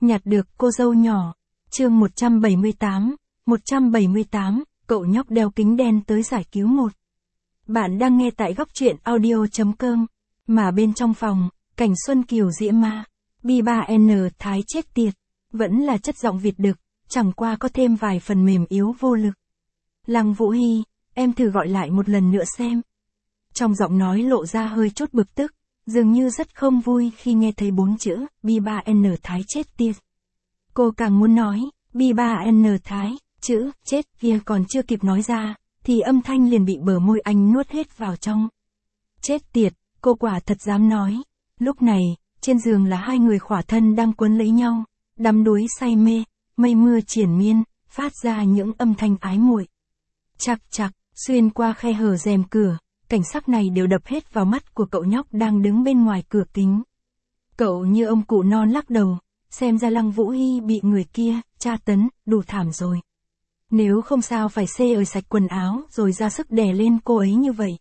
nhặt được cô dâu nhỏ. Chương 178, cậu nhóc đeo kính đen tới giải cứu một. Bạn đang nghe tại góc truyện audio.com, mà bên trong phòng, cảnh Xuân Kiều diễm ma, B3N Thái chết tiệt, vẫn là chất giọng Việt đực, chẳng qua có thêm vài phần mềm yếu vô lực. Lăng Vũ Hy, em thử gọi lại một lần nữa xem. Trong giọng nói lộ ra hơi chút bực tức, dường như rất không vui khi nghe thấy 4 chữ, B3N Thái chết tiệt. Cô càng muốn nói, B3N Thái, chữ, chết kia còn chưa kịp nói ra, thì âm thanh liền bị bờ môi anh nuốt hết vào trong. Chết tiệt, cô quả thật dám nói. Lúc này, trên giường là hai người khỏa thân đang quấn lấy nhau, đắm đuối say mê, mây mưa triền miên, phát ra những âm thanh ái muội. Chạc chạc, xuyên qua khe hở rèm cửa, cảnh sắc này đều đập hết vào mắt của cậu nhóc đang đứng bên ngoài cửa kính. Cậu như ông cụ non lắc đầu, xem ra Lăng Vũ Hy bị người kia tra tấn, đủ thảm rồi. Nếu không sao phải xê sạch quần áo rồi ra sức đè lên cô ấy như vậy.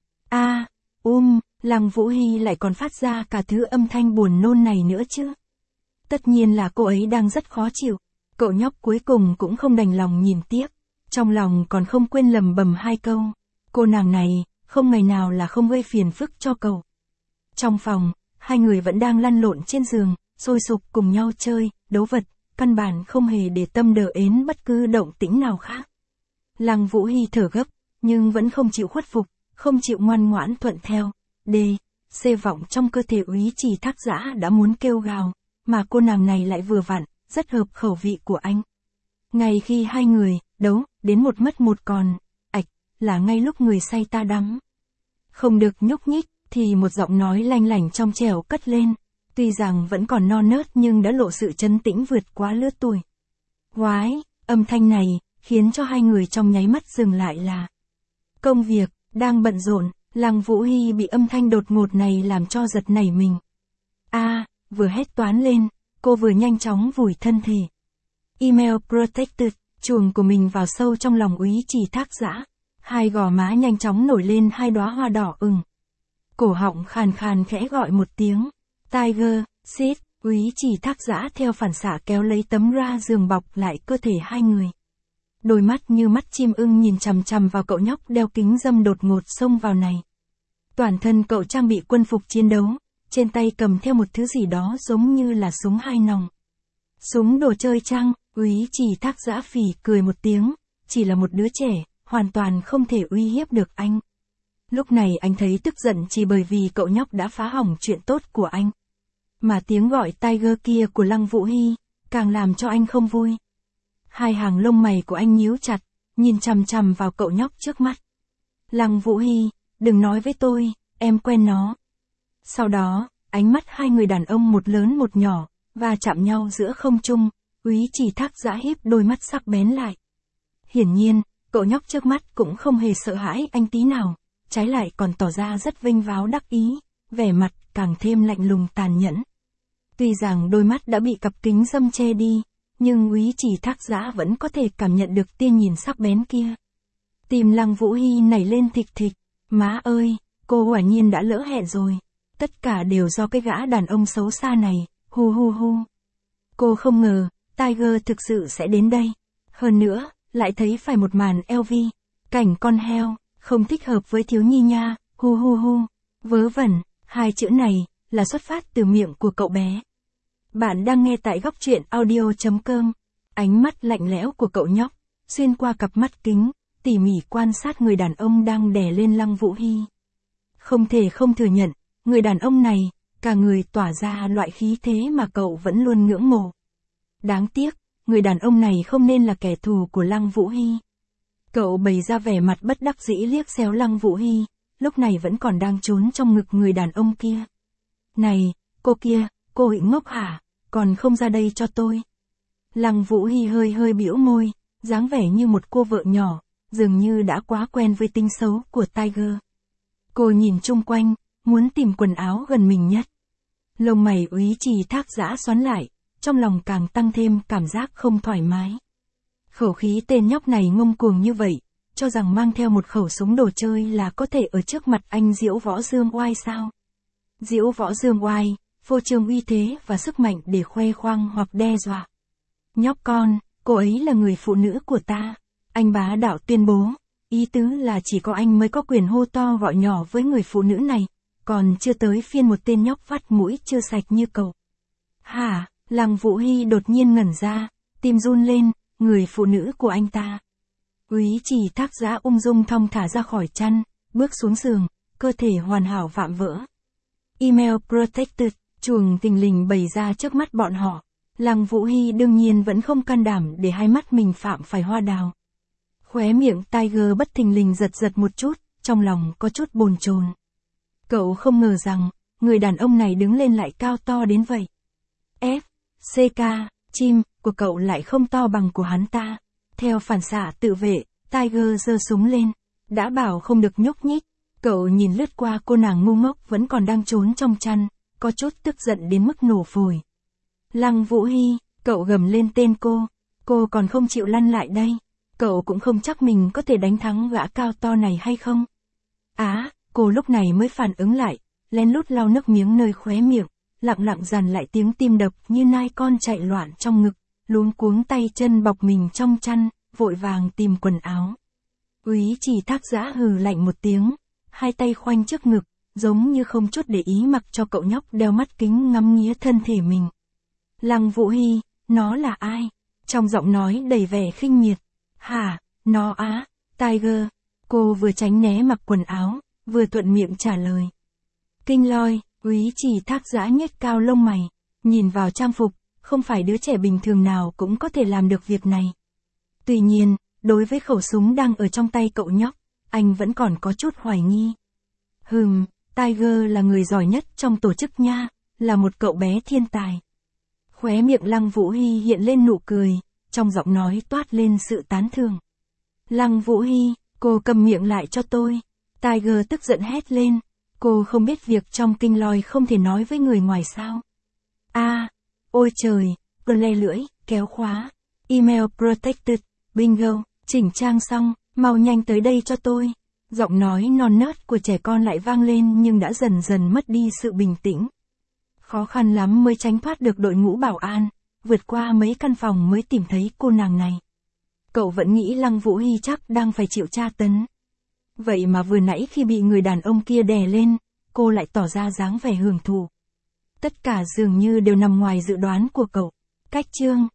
Lăng Vũ Hy lại còn phát ra cả thứ âm thanh buồn nôn này nữa chứ. Tất nhiên là cô ấy đang rất khó chịu. Cậu nhóc cuối cùng cũng không đành lòng nhìn tiếp, trong lòng còn không quên lầm bầm hai câu. Cô nàng này, không ngày nào là không gây phiền phức cho cậu. Trong phòng, hai người vẫn đang lăn lộn trên giường, sôi sục cùng nhau chơi, đấu vật, căn bản không hề để tâm đờ ến bất cứ động tĩnh nào khác. Lăng Vũ Hy thở gấp, nhưng vẫn không chịu khuất phục, không chịu ngoan ngoãn thuận theo. C vọng trong cơ thể Úy Trì Thác Dã đã muốn kêu gào, mà cô nàng này lại vừa vặn, rất hợp khẩu vị của anh. Ngay khi hai người đấu đến một mất một còn, là ngay lúc người say ta đắm. Không được nhúc nhích, thì một giọng nói lanh lảnh trong trẻo cất lên, tuy rằng vẫn còn non nớt nhưng đã lộ sự trấn tĩnh vượt quá lứa tuổi. Oái, âm thanh này khiến cho hai người trong nháy mắt dừng lại là công việc đang bận rộn. Lăng Vũ Hy bị âm thanh đột ngột này làm cho giật nảy mình. Vừa hét toán lên, cô vừa nhanh chóng vùi thân thể email protected chuồng của mình vào sâu trong lòng Úy Trì Thác Dã. Hai gò má nhanh chóng nổi lên hai đóa hoa đỏ ửng. Cổ họng khàn khàn khẽ gọi một tiếng. Tiger, sit. Úy Trì Thác Dã theo phản xạ kéo lấy tấm ra giường bọc lại cơ thể hai người. Đôi mắt như mắt chim ưng nhìn chằm chằm vào cậu nhóc đeo kính râm đột ngột xông vào này. Toàn thân cậu trang bị quân phục chiến đấu, trên tay cầm theo một thứ gì đó giống như là súng hai nòng. Súng đồ chơi chăng? Úy Trì Thác Dã phì cười một tiếng, chỉ là một đứa trẻ, hoàn toàn không thể uy hiếp được anh. Lúc này anh thấy tức giận chỉ bởi vì cậu nhóc đã phá hỏng chuyện tốt của anh. Mà tiếng gọi Tiger kia của Lăng Vũ Hy, càng làm cho anh không vui. Hai hàng lông mày của anh nhíu chặt, nhìn chằm chằm vào cậu nhóc trước mắt. Lăng Vũ Hy, đừng nói với tôi, em quen nó. Sau đó, ánh mắt hai người đàn ông một lớn một nhỏ, và chạm nhau giữa không trung, Úy Trì Thác Dã híp đôi mắt sắc bén lại. Hiển nhiên, cậu nhóc trước mắt cũng không hề sợ hãi anh tí nào, trái lại còn tỏ ra rất vênh váo đắc ý, vẻ mặt càng thêm lạnh lùng tàn nhẫn. Tuy rằng đôi mắt đã bị cặp kính râm che đi, nhưng Úy Trì Thác Dã vẫn có thể cảm nhận được tia nhìn sắc bén kia. Tim Lăng Vũ Hy nảy lên thịch thịch, má ơi, cô quả nhiên đã lỡ hẹn rồi. Tất cả đều do cái gã đàn ông xấu xa này, hu hu hu. Cô không ngờ, Tiger thực sự sẽ đến đây. Hơn nữa, lại thấy phải một màn LV, cảnh con heo, không thích hợp với thiếu nhi nha, hu hu hu. Vớ vẩn, hai chữ này, là xuất phát từ miệng của cậu bé. Bạn đang nghe tại góc truyện audio.com, ánh mắt lạnh lẽo của cậu nhóc, xuyên qua cặp mắt kính, tỉ mỉ quan sát người đàn ông đang đè lên Lăng Vũ Hy. Không thể không thừa nhận, người đàn ông này, cả người tỏa ra loại khí thế mà cậu vẫn luôn ngưỡng mộ. Đáng tiếc, người đàn ông này không nên là kẻ thù của Lăng Vũ Hy. Cậu bày ra vẻ mặt bất đắc dĩ liếc xéo Lăng Vũ Hy, lúc này vẫn còn đang trốn trong ngực người đàn ông kia. Này, cô kia, cô bị ngốc hả, còn không ra đây cho tôi. Lăng Vũ Hy hơi hơi bĩu môi, dáng vẻ như một cô vợ nhỏ, dường như đã quá quen với tính xấu của Tiger. Cô nhìn chung quanh, muốn tìm quần áo gần mình nhất. Lông mày Úy Trì Thác Dã xoắn lại, trong lòng càng tăng thêm cảm giác không thoải mái. Khẩu khí tên nhóc này ngông cuồng như vậy, cho rằng mang theo một khẩu súng đồ chơi là có thể ở trước mặt anh Diễu Võ Dương Oai sao? Diễu Võ Dương Oai, phô trương uy thế và sức mạnh để khoe khoang hoặc đe dọa. Nhóc con, cô ấy là người phụ nữ của ta. Anh bá đạo tuyên bố, ý tứ là chỉ có anh mới có quyền hô to gọi nhỏ với người phụ nữ này, còn chưa tới phiên một tên nhóc vắt mũi chưa sạch như cậu. Hả, Lăng Vũ Hy đột nhiên ngẩn ra, tim run lên, người phụ nữ của anh ta. Úy Trì Thác Giã ung dung thong thả ra khỏi chăn, bước xuống giường, cơ thể hoàn hảo vạm vỡ. Email protected, chuồng thình lình bày ra trước mắt bọn họ. Lăng Vũ Hy đương nhiên vẫn không can đảm để hai mắt mình phạm phải hoa đào. Khóe miệng Tiger bất thình lình giật giật một chút, trong lòng có chút bồn chồn. Cậu không ngờ rằng, người đàn ông này đứng lên lại cao to đến vậy. CK, chim, của cậu lại không to bằng của hắn ta. Theo phản xạ tự vệ, Tiger giơ súng lên. Đã bảo không được nhúc nhích. Cậu nhìn lướt qua cô nàng ngu ngốc vẫn còn đang trốn trong chăn, có chút tức giận đến mức nổ phổi. Lăng Vũ Hy, cậu gầm lên tên cô còn không chịu lăn lại đây. Cậu cũng không chắc mình có thể đánh thắng gã cao to này hay không. Cô lúc này mới phản ứng lại, lén lút lau nước miếng nơi khóe miệng, lặng dằn lại tiếng tim đập như nai con chạy loạn trong ngực, luống cuống tay chân bọc mình trong chăn, vội vàng tìm quần áo. Úy Trì Thác Giã hừ lạnh một tiếng, hai tay khoanh trước ngực, giống như không chút để ý mặc cho cậu nhóc đeo mắt kính ngắm nghía thân thể mình. Lăng Vũ Hy, nó là ai? Trong giọng nói đầy vẻ khinh miệt. Hả, nó á, Tiger. Cô vừa tránh né mặc quần áo, vừa thuận miệng trả lời. Kinh lôi, Úy Trì Thác Giã nhếch cao lông mày, nhìn vào trang phục, không phải đứa trẻ bình thường nào cũng có thể làm được việc này. Tuy nhiên, đối với khẩu súng đang ở trong tay cậu nhóc, anh vẫn còn có chút hoài nghi. Tiger là người giỏi nhất trong tổ chức nha, là một cậu bé thiên tài. Khóe miệng Lăng Vũ Hy hiện lên nụ cười, trong giọng nói toát lên sự tán thưởng. Lăng Vũ Hy, cô cầm miệng lại cho tôi. Tiger tức giận hét lên, cô không biết việc trong kinh lôi không thể nói với người ngoài sao. Ôi trời, le lưỡi, kéo khóa. Email protected, bingo, chỉnh trang xong, mau nhanh tới đây cho tôi. Giọng nói non nớt của trẻ con lại vang lên nhưng đã dần dần mất đi sự bình tĩnh. Khó khăn lắm mới tránh thoát được đội ngũ bảo an, vượt qua mấy căn phòng mới tìm thấy cô nàng này. Cậu vẫn nghĩ Lăng Vũ Hy chắc đang phải chịu tra tấn. Vậy mà vừa nãy khi bị người đàn ông kia đè lên, cô lại tỏ ra dáng vẻ hưởng thụ. Tất cả dường như đều nằm ngoài dự đoán của cậu. Cách chương